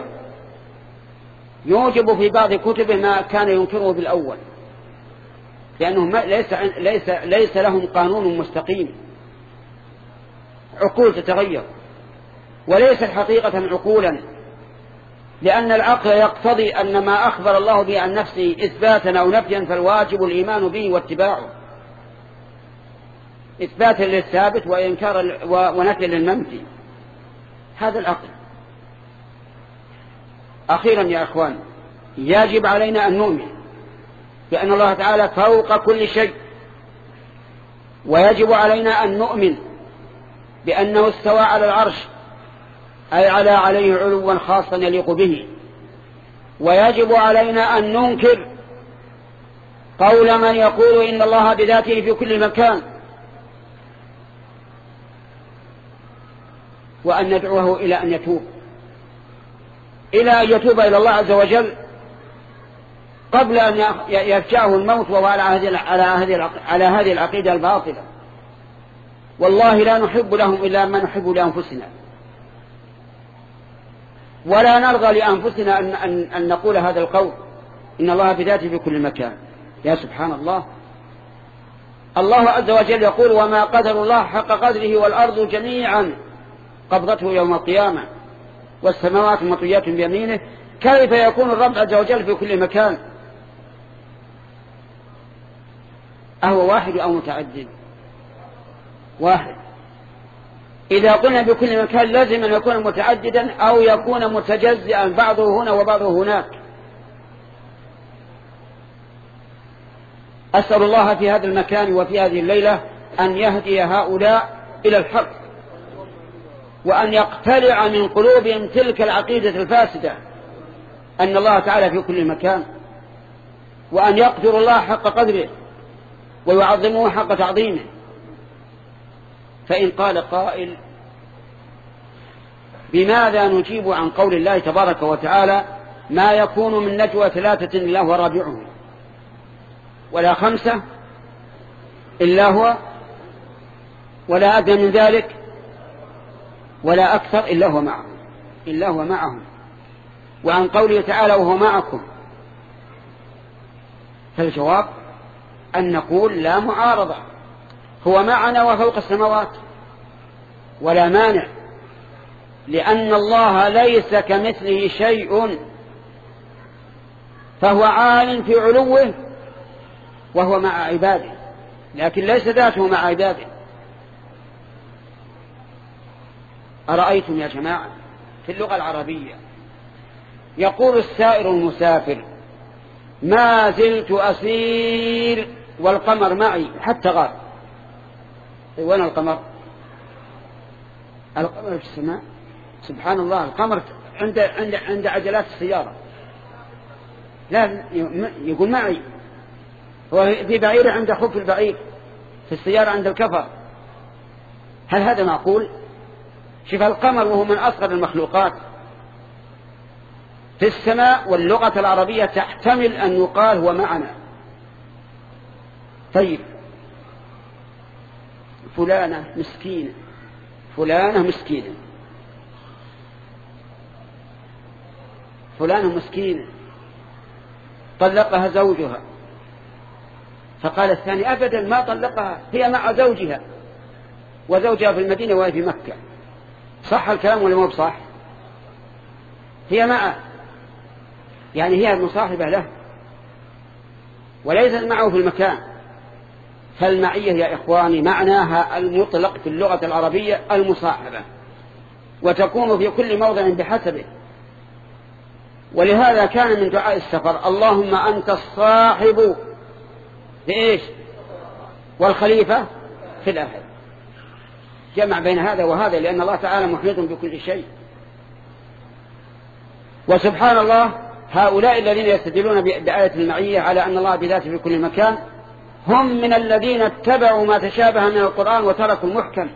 يوجب في بعض كتبه ما كان ينكره بالأول، لأنهم ليس, ليس, ليس لهم قانون مستقيم، عقول تتغير. وليست حقيقة عقولا، لأن العقل يقتضي أن ما أخبر الله به عن نفسه إثباتا أو نفيا فالواجب الإيمان به واتباعه، إثباتا للثابت وإنكار ونفيا للمنفي. هذا العقل. أخيرا يا أخوان، يجب علينا أن نؤمن بأن الله تعالى فوق كل شيء، ويجب علينا أن نؤمن بأنه استوى على العرش، أي على عليه علوا خاصا يليق به. ويجب علينا أن ننكر قول من يقول إن الله بذاته في كل مكان، وأن ندعوه إلى أن يتوب، إلى أن يتوب إلى الله عز وجل قبل أن يفجأه الموت وهو على هذه العقيدة الباطلة. والله لا نحب لهم إلا ما نحب لأنفسنا، ولا نرضى لأنفسنا أن, أن, أن نقول هذا القول إن الله بذاته في كل مكان. يا سبحان الله، الله عز وجل يقول وما قدر الله حق قدره والأرض جميعا قبضته يوم القيامة والسماوات مطويات بيمينه. كيف يكون الرب عز وجل في كل مكان؟ أهو واحد أو متعدد؟ واحد. إذا قلنا بكل مكان لازم أن يكون متعددا أو يكون متجزئا، بعضه هنا وبعضه هناك. أسأل الله في هذا المكان وفي هذه الليلة أن يهدي هؤلاء إلى الحق، وأن يقتلع من قلوبهم تلك العقيدة الفاسدة أن الله تعالى في كل مكان، وأن يقدر الله حق قدره ويعظمه حق تعظيمه. فإن قال قائل بماذا نجيب عن قول الله تبارك وتعالى ما يكون من نجوى ثلاثة إلا هو رابعهم ولا خمسة إلا هو ولا أدنى من ذلك ولا أكثر إلا هو معهم إلا هو معهم وعن قوله تعالى وهو معكم؟ فالجواب أن نقول لا معارضة، هو معنا وفوق السماوات ولا مانع، لأن الله ليس كمثله شيء، فهو عال في علوه وهو مع عباده، لكن ليس ذاته مع عباده. أرأيتم يا جماعة في اللغة العربية يقول السائر المسافر ما زلت أسير والقمر معي حتى غاب. وين القمر؟ القمر في السماء. سبحان الله، القمر عند عند عند عجلات السيارة. لا يقول معي، هو في بعير عند خف البعير، في السيارة عند الكفر. هل هذا معقول؟ شوف القمر وهو من أصغر المخلوقات في السماء، واللغة العربية تحتمل أن يقال هو معنا. طيب فلانة مسكينة، فلانة مسكينة، فلانة مسكينة طلقها زوجها، فقال الثاني أبدا ما طلقها، هي مع زوجها وزوجها في المدينة وهي في مكة. صح الكلام ولا مو بصح؟ هي معه، يعني هي المصاحبة له وليست معه في المكان. فالمعية يا إخواني معناها المطلق في اللغة العربية المصاحبة، وتكون في كل موضع بحسبه. ولهذا كان من دعاء السفر اللهم أنت الصاحب في إيش والخليفة في الأهل، جمع بين هذا وهذا، لأن الله تعالى محيط بكل شيء. وسبحان الله هؤلاء الذين يستدلون بآية المعية على أن الله بذاته في كل مكان هم من الذين اتبعوا ما تشابه من القرآن وتركوا المحكم،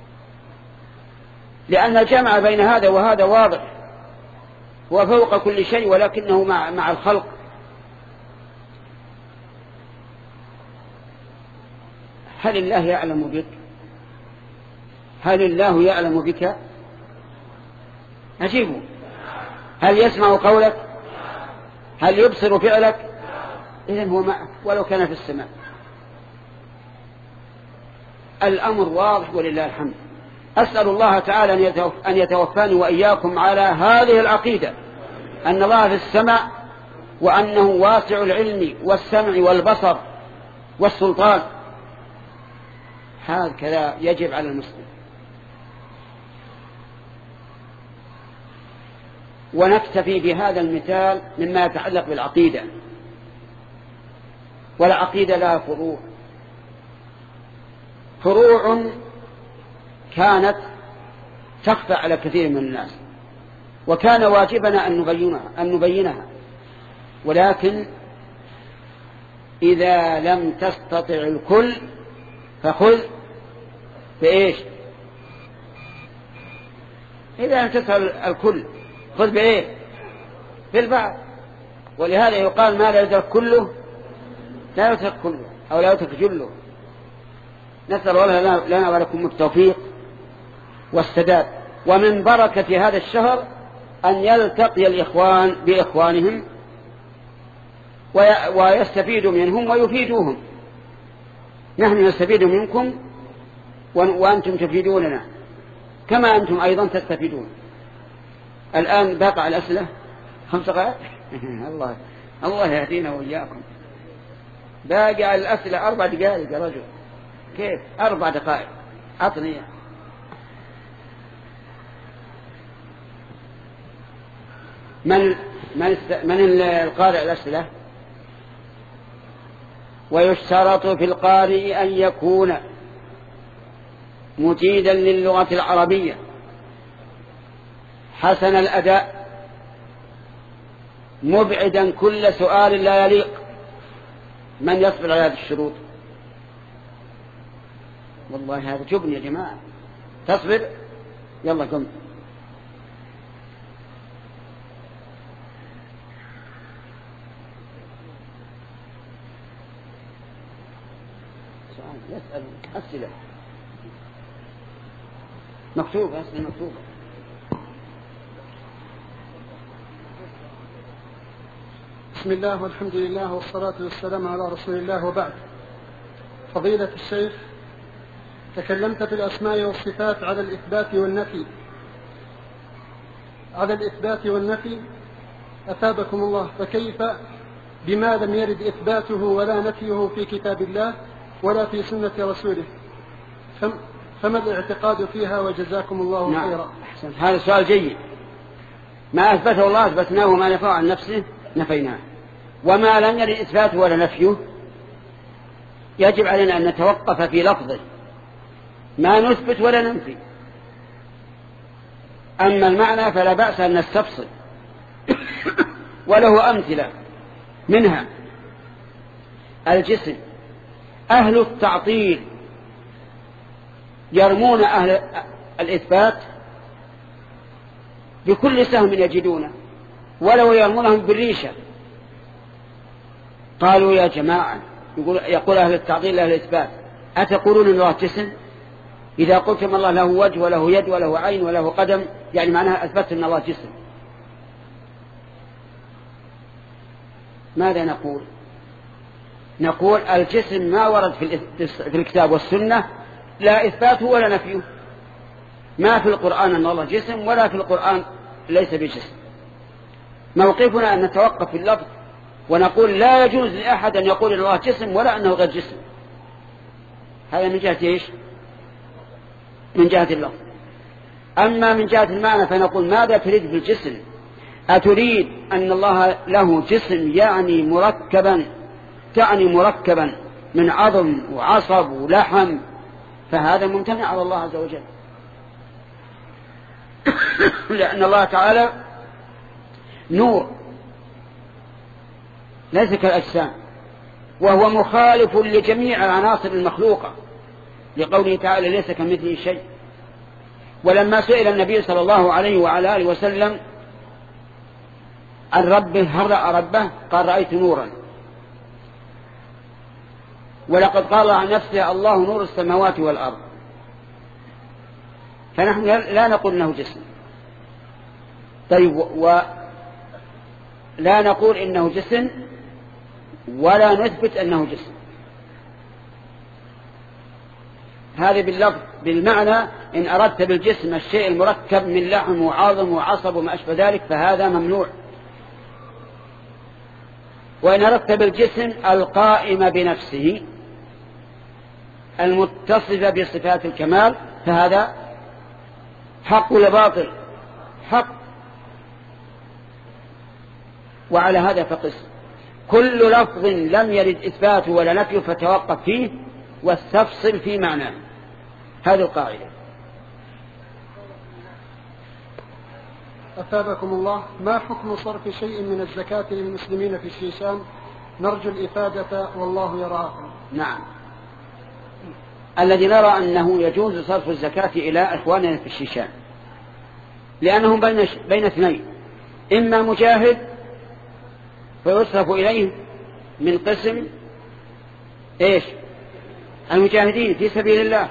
لأن الجمع بين هذا وهذا واضح، هو فوق كل شيء ولكنه مع, مع الخلق. هل الله يعلم بك؟ هل الله يعلم بك؟ أجيبه. هل يسمع قولك؟ هل يبصر فعلك؟ إذن هو معك ولو كان في السماء. الأمر واضح ولله الحمد. أسأل الله تعالى أن يتوفاني وإياكم على هذه العقيدة، أن الله في السماء، وأنه واسع العلم والسمع والبصر والسلطان. هكذا يجب على المسلم. ونكتفي بهذا المثال مما يتعلق بالعقيدة. والعقيدة لها فروع، فروع كانت تخفى على كثير من الناس، وكان واجبنا أن نبينها, أن نبينها ولكن إذا لم تستطع الكل فخذ بإيش؟ إذا لم تستطع الكل خذ بإيه؟ بالبعض. ولهذا يقال ما لا يدرك كله لا يترك كله، أو لا يترك جله. نسأل الله لنا ولكم التوفيق والسداد. ومن بركة هذا الشهر أن يلتقي الإخوان بإخوانهم ويستفيدوا منهم ويفيدوهم. نحن نستفيد منكم وأنتم تفيدوننا كما أنتم أيضا تستفيدون. الآن باقي الأسئلة خمس دقائق. الله الله يهدينا وإياكم. باقي الأسئلة أربع دقائق يا رجل. كيف أربع دقائق؟ أعطني. من من من القارئ الأسئلة؟ ويشترط في القارئ أن يكون مجيدا للغة العربية حسن الأداء مبعدا كل سؤال لا يليق. من يصبر على هذه الشروط؟ والله هذا جبن يا جماعة. تصبر؟ يلا قم. يسأل أسئلة مكتوبة، أسئلة مكتوبة. بسم الله والحمد لله والصلاة والسلام على رسول الله، وبعد. فضيلة الشيخ، تكلمت في الأسماء والصفات على الإثبات والنفي على الإثبات والنفي أثابكم الله، فكيف بما لم يرد إثباته ولا نفيه في كتاب الله ولا في سنة رسوله؟ فما الاعتقاد فيها؟ وجزاكم الله نعم. خيرا. أحسن. هذا سؤال جيد. ما أثبته الله أثبتناه، وما نفاه عن نفسه نفيناه. وما لم يرد إثباته ولا نفيه يجب علينا أن نتوقف في لفظه، ما نثبت ولا ننفي. أما المعنى فلا بأس أن نستفصل وله أمثلة، منها الجسم. أهل التعطيل يرمون أهل الإثبات بكل سهم يجدونه، ولو يرمونهم بالريشة. قالوا يا جماعة، يقول, يقول أهل التعطيل أهل الإثبات: أتقولون أن الله جسم؟ إذا قلتم الله له وجه وله يد وله عين وله قدم، يعني معناها أثبت أن الله جسم. ماذا نقول؟ نقول الجسم ما ورد في الكتاب والسنة، لا إثباته ولا نفيه. ما في القرآن أن الله جسم، ولا في القرآن ليس بجسم. موقفنا أن نتوقف في اللفظ ونقول لا يجوز لأحد أن يقول أن الله جسم ولا أنه غير جسم. هذا من جهة إيش؟ من جهة اللفظ. أما من جهة المعنى فنقول: ماذا تريد بالجسم؟ أتريد أن الله له جسم يعني مركبا، تعني مركبا من عظم وعصب ولحم؟ فهذا ممتنع على الله عز وجل. لأن الله تعالى نور ليس كالأجسام، وهو مخالف لجميع العناصر المخلوقة، لقوله تعالى: ليس كمثله شيء. ولما سئل النبي صلى الله عليه وعلى آله وسلم عن ربه هل رأى ربه؟ قال: رأيت نورا. ولقد قال عن نفسه: الله نور السماوات والأرض. فنحن لا نقول إنه جسم. طيب، ولا نقول إنه جسم ولا نثبت أنه جسم. هذه باللفظ. بالمعنى إن أردت بالجسم الشيء المركب من لحم وعظم وعصب وما أشبه ذلك فهذا ممنوع. وإن أردت بالجسم القائم بنفسه المتصف بصفات الكمال فهذا حق ولا باطل؟ حق. وعلى هذا فقس. كل لفظ لم يرد إثباته ولا نفيه فتوقف فيه واستفصل في معناه. هذه القاعدة. أثابكم الله. ما حكم صرف شيء من الزكاة للمسلمين في الشيشان؟ نرجو الإفادة والله يراكم. نعم، الذي نرى أنه يجوز صرف الزكاة إلى إخواننا في الشيشان لأنهم بين بين اثنين: إما مجاهد فيصرف إليه من قسم إيش المجاهدين في سبيل الله،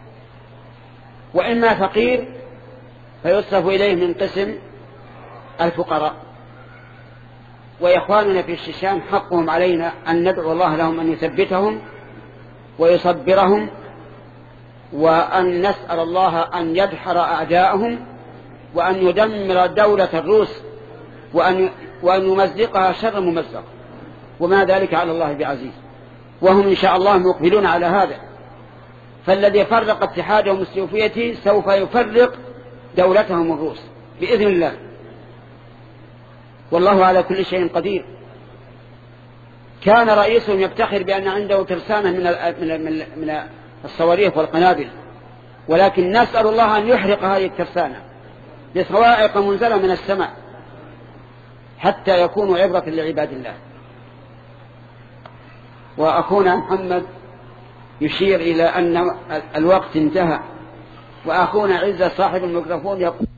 وإما فقير فيصرف إليه من قسم الفقراء. وإخواننا في الشيشان حقهم علينا أن ندعو الله لهم أن يثبتهم ويصبرهم، وأن نسأل الله أن يدحر أعداءهم وأن يدمر دولة الروس وأن, وأن يمزقها شر ممزق، وما ذلك على الله بعزيز. وهم إن شاء الله مقبلون على هذا. فالذي فرق اتحادهم السوفيتي سوف يفرق دولتهم الروس بإذن الله، والله على كل شيء قدير. كان رئيسهم يفتخر بأن عنده ترسانة من من الصواريخ والقنابل، ولكن نسأل الله أن يحرق هذه الترسانة بصواعق منزلة من السماء حتى يكونوا عبرة لعباد الله. وأخونا محمد يشير إلى أن الوقت انتهى، وأخونا عزة صاحب الميكروفون يقول